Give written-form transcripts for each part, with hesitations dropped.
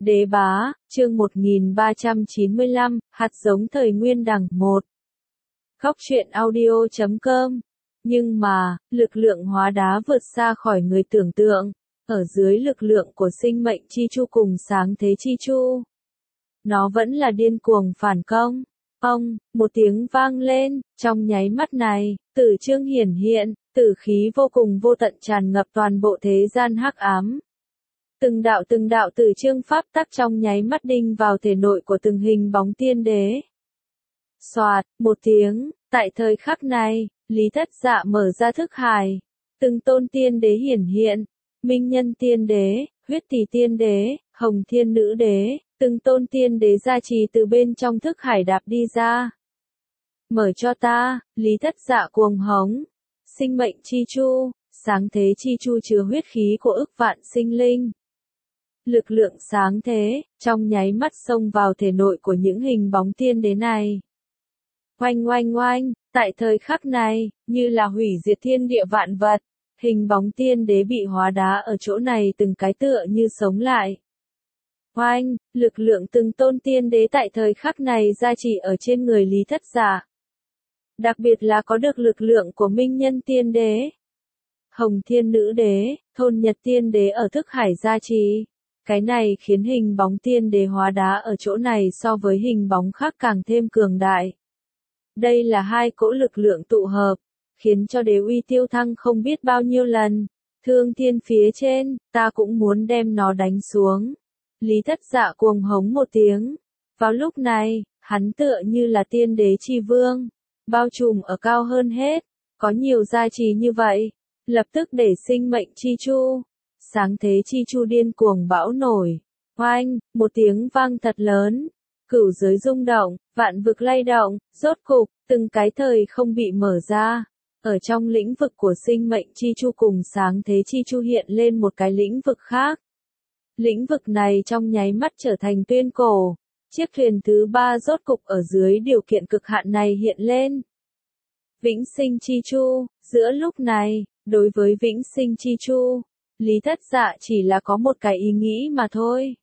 Đế bá, chương 1395, hạt giống thời nguyên đẳng 1. Góc truyện audio.com. Nhưng mà, lực lượng hóa đá vượt xa khỏi người tưởng tượng, ở dưới lực lượng của sinh mệnh chi chu cùng sáng thế chi chu. Nó vẫn là điên cuồng phản công. Một tiếng vang lên, trong nháy mắt này, tử chương hiển hiện, tử khí vô cùng vô tận tràn ngập toàn bộ thế gian hắc ám. Từng đạo tử chương pháp tắc trong nháy mắt đinh vào thể nội của từng hình bóng tiên đế. Soạt, một tiếng, tại thời khắc này, Lý Thất Dạ mở ra thức hải. Từng tôn tiên đế hiển hiện, Minh Nhân tiên đế, Huyết Tỷ tiên đế, Hồng Thiên nữ đế, từng tôn tiên đế gia trì từ bên trong thức hải đạp đi ra. Mở cho ta, Lý Thất Dạ cuồng hống. Sinh mệnh chi chu, sáng thế chi chu chứa huyết khí của ức vạn sinh linh. Lực lượng sáng thế, trong nháy mắt xông vào thể nội của những hình bóng tiên đế này. Oanh, tại thời khắc này, như là hủy diệt thiên địa vạn vật, hình bóng tiên đế bị hóa đá ở chỗ này từng cái tựa như sống lại. Oanh, lực lượng từng tôn tiên đế tại thời khắc này gia trì ở trên người Lý Thất Dạ. Đặc biệt là có được lực lượng của Minh Nhân tiên đế, Hồng Thiên nữ đế, Thôn Nhật tiên đế ở thức hải gia trì. Cái này khiến hình bóng tiên đế hóa đá ở chỗ này so với hình bóng khác càng thêm cường đại. Đây là hai cỗ lực lượng tụ hợp, khiến cho đế uy tiêu thăng không biết bao nhiêu lần. Thương thiên phía trên, ta cũng muốn đem nó đánh xuống. Lý Thất Dạ cuồng hống một tiếng. Vào lúc này, hắn tựa như là tiên đế chi vương, bao trùm ở cao hơn hết, có nhiều gia trì như vậy, lập tức để sinh mệnh chi chu. Sáng thế chi chu điên cuồng bão nổi. Oanh, một tiếng vang thật lớn. Cửu giới rung động, vạn vực lay động, rốt cục, từng cái thời không bị mở ra. Ở trong lĩnh vực của sinh mệnh chi chu cùng sáng thế chi chu hiện lên một cái lĩnh vực khác. Lĩnh vực này trong nháy mắt trở thành tuyên cổ. Chiếc thuyền thứ ba rốt cục ở dưới điều kiện cực hạn này hiện lên. Vĩnh sinh chi chu, giữa lúc này, đối với vĩnh sinh chi chu, Lý Thất Dạ chỉ là có một cái ý nghĩ mà thôi.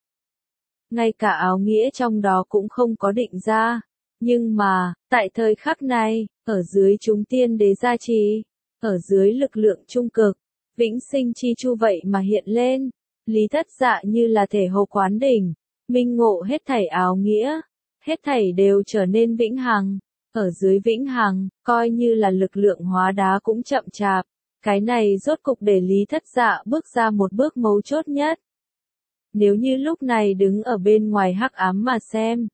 Ngay cả áo nghĩa trong đó cũng không có định ra. Nhưng mà, tại thời khắc này, ở dưới chúng tiên đế gia trì, ở dưới lực lượng trung cực, vĩnh sinh chi chu vậy mà hiện lên. Lý Thất Dạ như là thể hồ quán đỉnh, minh ngộ hết thảy áo nghĩa, hết thảy đều trở nên vĩnh hằng. Ở dưới vĩnh hằng, coi như là lực lượng hóa đá cũng chậm chạp. Cái này rốt cục để Lý Thất Dạ bước ra một bước mấu chốt nhất. Nếu như lúc này đứng ở bên ngoài hắc ám mà xem,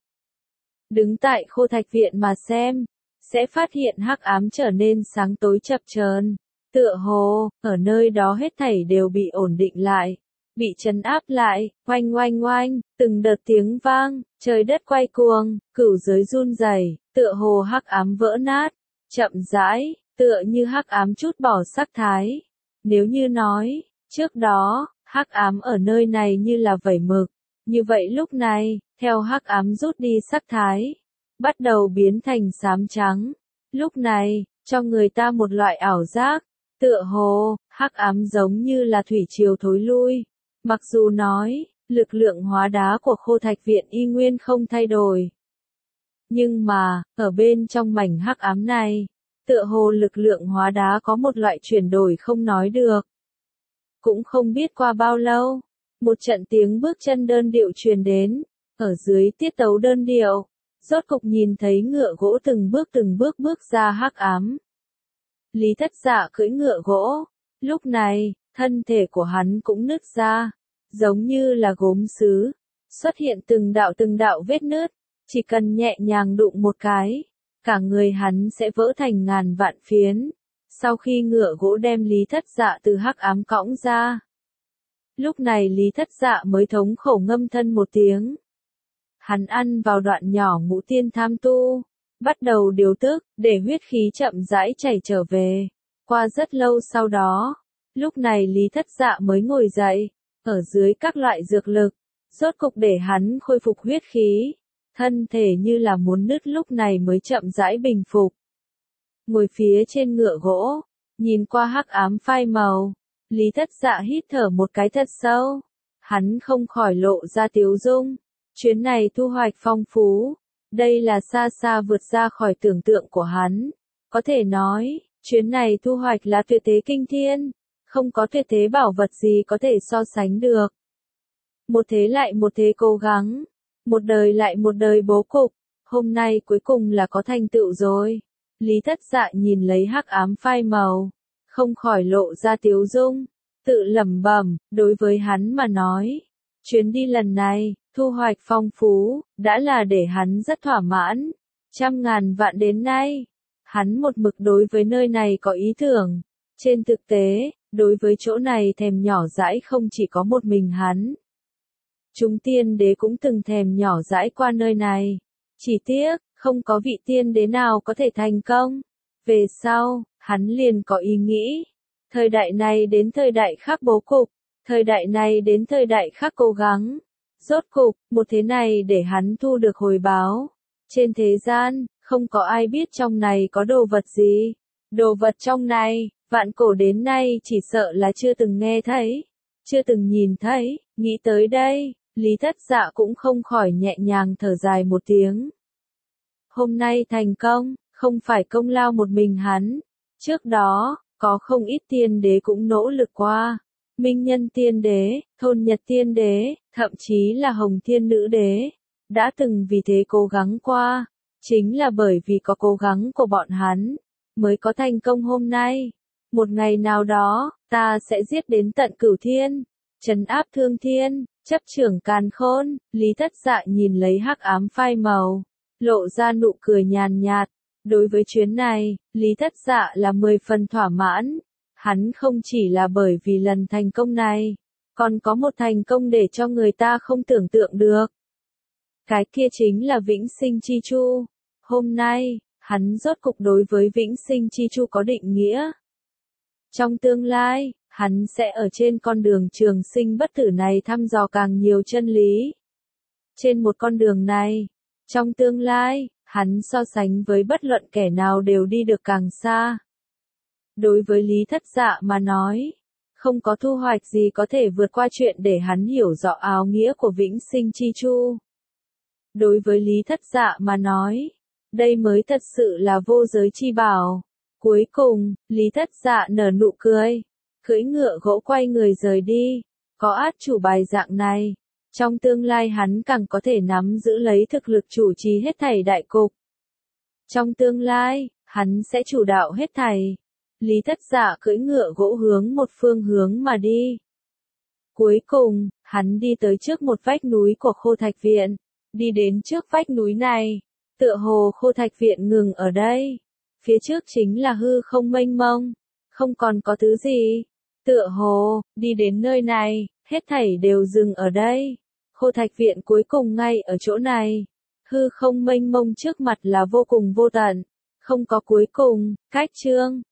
đứng tại khô thạch viện mà xem, sẽ phát hiện hắc ám trở nên sáng tối chập chờn, tựa hồ, ở nơi đó hết thảy đều bị ổn định lại, bị trấn áp lại. Oanh, từng đợt tiếng vang, trời đất quay cuồng, cửu giới run rẩy, tựa hồ hắc ám vỡ nát, chậm rãi, tựa như hắc ám chút bỏ sắc thái. Nếu như nói, trước đó, hắc ám ở nơi này như là vẩy mực, như vậy lúc này, theo hắc ám rút đi sắc thái, bắt đầu biến thành xám trắng. Lúc này, cho người ta một loại ảo giác, tựa hồ, hắc ám giống như là thủy triều thối lui. Mặc dù nói, lực lượng hóa đá của khô thạch viện y nguyên không thay đổi. Nhưng mà, ở bên trong mảnh hắc ám này, tựa hồ lực lượng hóa đá có một loại chuyển đổi không nói được. Cũng không biết qua bao lâu, một trận tiếng bước chân đơn điệu truyền đến, ở dưới tiết tấu đơn điệu, rốt cục nhìn thấy ngựa gỗ từng bước bước ra hắc ám. Lý Thất Dạ cưỡi ngựa gỗ, lúc này, thân thể của hắn cũng nứt ra, giống như là gốm sứ, xuất hiện từng đạo vết nứt, chỉ cần nhẹ nhàng đụng một cái, cả người hắn sẽ vỡ thành ngàn vạn phiến. Sau khi ngựa gỗ đem Lý Thất Dạ từ hắc ám cõng ra, lúc này Lý Thất Dạ mới thống khổ ngâm thân một tiếng. Hắn ăn vào đoạn nhỏ ngũ tiên tham tu, bắt đầu điều tức, để huyết khí chậm rãi chảy trở về. Qua rất lâu sau đó, lúc này Lý Thất Dạ mới ngồi dậy, ở dưới các loại dược lực, rốt cục để hắn khôi phục huyết khí. Thân thể như là muốn nứt lúc này mới chậm rãi bình phục. Ngồi phía trên ngựa gỗ, nhìn qua hắc ám phai màu, Lý Thất Dạ hít thở một cái thật sâu. hắn không khỏi lộ ra tiếu dung. Chuyến này thu hoạch phong phú, đây là xa xa vượt ra khỏi tưởng tượng của hắn. Có thể nói, chuyến này thu hoạch là tuyệt thế kinh thiên, không có tuyệt thế bảo vật gì có thể so sánh được. Một thế lại một thế cố gắng, một đời lại một đời bố cục, hôm nay cuối cùng là có thành tựu rồi. Lý Thất Dạ nhìn lấy hắc ám phai màu, không khỏi lộ ra tiếu dung, tự lẩm bẩm, đối với hắn mà nói, chuyến đi lần này, thu hoạch phong phú, đã là để hắn rất thỏa mãn. Trăm ngàn vạn đến nay, hắn một mực đối với nơi này có ý tưởng. Trên thực tế, đối với chỗ này thèm nhỏ dãi không chỉ có một mình hắn. Chúng tiên đế cũng từng thèm nhỏ dãi qua nơi này. Chỉ tiếc, không có vị tiên đế nào có thể thành công. Về sau, hắn liền có ý nghĩ. Thời đại này đến thời đại khác bố cục, thời đại này đến thời đại khác cố gắng. Rốt cục, một thế này để hắn thu được hồi báo. Trên thế gian, không có ai biết trong này có đồ vật gì. Đồ vật trong này, vạn cổ đến nay chỉ sợ là chưa từng nghe thấy, chưa từng nhìn thấy. Nghĩ tới đây, Lý Thất Dạ cũng không khỏi nhẹ nhàng thở dài một tiếng. Hôm nay thành công, không phải công lao một mình hắn. Trước đó, có không ít tiên đế cũng nỗ lực qua. Minh Nhân tiên đế, Thôn Nhật tiên đế, thậm chí là Hồng Thiên nữ đế, đã từng vì thế cố gắng qua. Chính là bởi vì có cố gắng của bọn hắn, mới có thành công hôm nay. Một ngày nào đó, ta sẽ giết đến tận cửu thiên, trấn áp thương thiên, chấp trưởng càn khôn. Lý Thất Dạ nhìn lấy hắc ám phai màu, lộ ra nụ cười nhàn nhạt. Đối với chuyến này, Lý Thất Dạ là 10 phần thỏa mãn. Hắn không chỉ là bởi vì lần thành công này, còn có một thành công để cho người ta không tưởng tượng được. Cái kia chính là Vĩnh Sinh Chi Chu. Hôm nay, hắn rốt cục đối với Vĩnh Sinh Chi Chu có định nghĩa. Trong tương lai, hắn sẽ ở trên con đường trường sinh bất tử này thăm dò càng nhiều chân lý. Trên một con đường này, trong tương lai, hắn so sánh với bất luận kẻ nào đều đi được càng xa. Đối với Lý Thất Dạ mà nói, không có thu hoạch gì có thể vượt qua chuyện để hắn hiểu rõ áo nghĩa của Vĩnh Sinh Chi Chu. Đối với Lý Thất Dạ mà nói, đây mới thật sự là vô giới chi bảo. Cuối cùng, Lý Thất Dạ nở nụ cười, cưỡi ngựa gỗ quay người rời đi. Có át chủ bài dạng này, trong tương lai hắn càng có thể nắm giữ lấy thực lực chủ trì hết thảy đại cục. Trong tương lai, hắn sẽ chủ đạo hết thảy. Lý Thất Dạ cưỡi ngựa gỗ hướng một phương hướng mà đi. Cuối cùng, hắn đi tới trước một vách núi của Khô Thạch Viện. Đi đến trước vách núi này, tựa hồ Khô Thạch Viện ngừng ở đây. Phía trước chính là hư không mênh mông, không còn có thứ gì. Tựa hồ, đi đến nơi này, hết thảy đều dừng ở đây. Khô Thạch Viện cuối cùng ngay ở chỗ này. Hư không mênh mông trước mặt là vô cùng vô tận, không có cuối cùng. Cách chương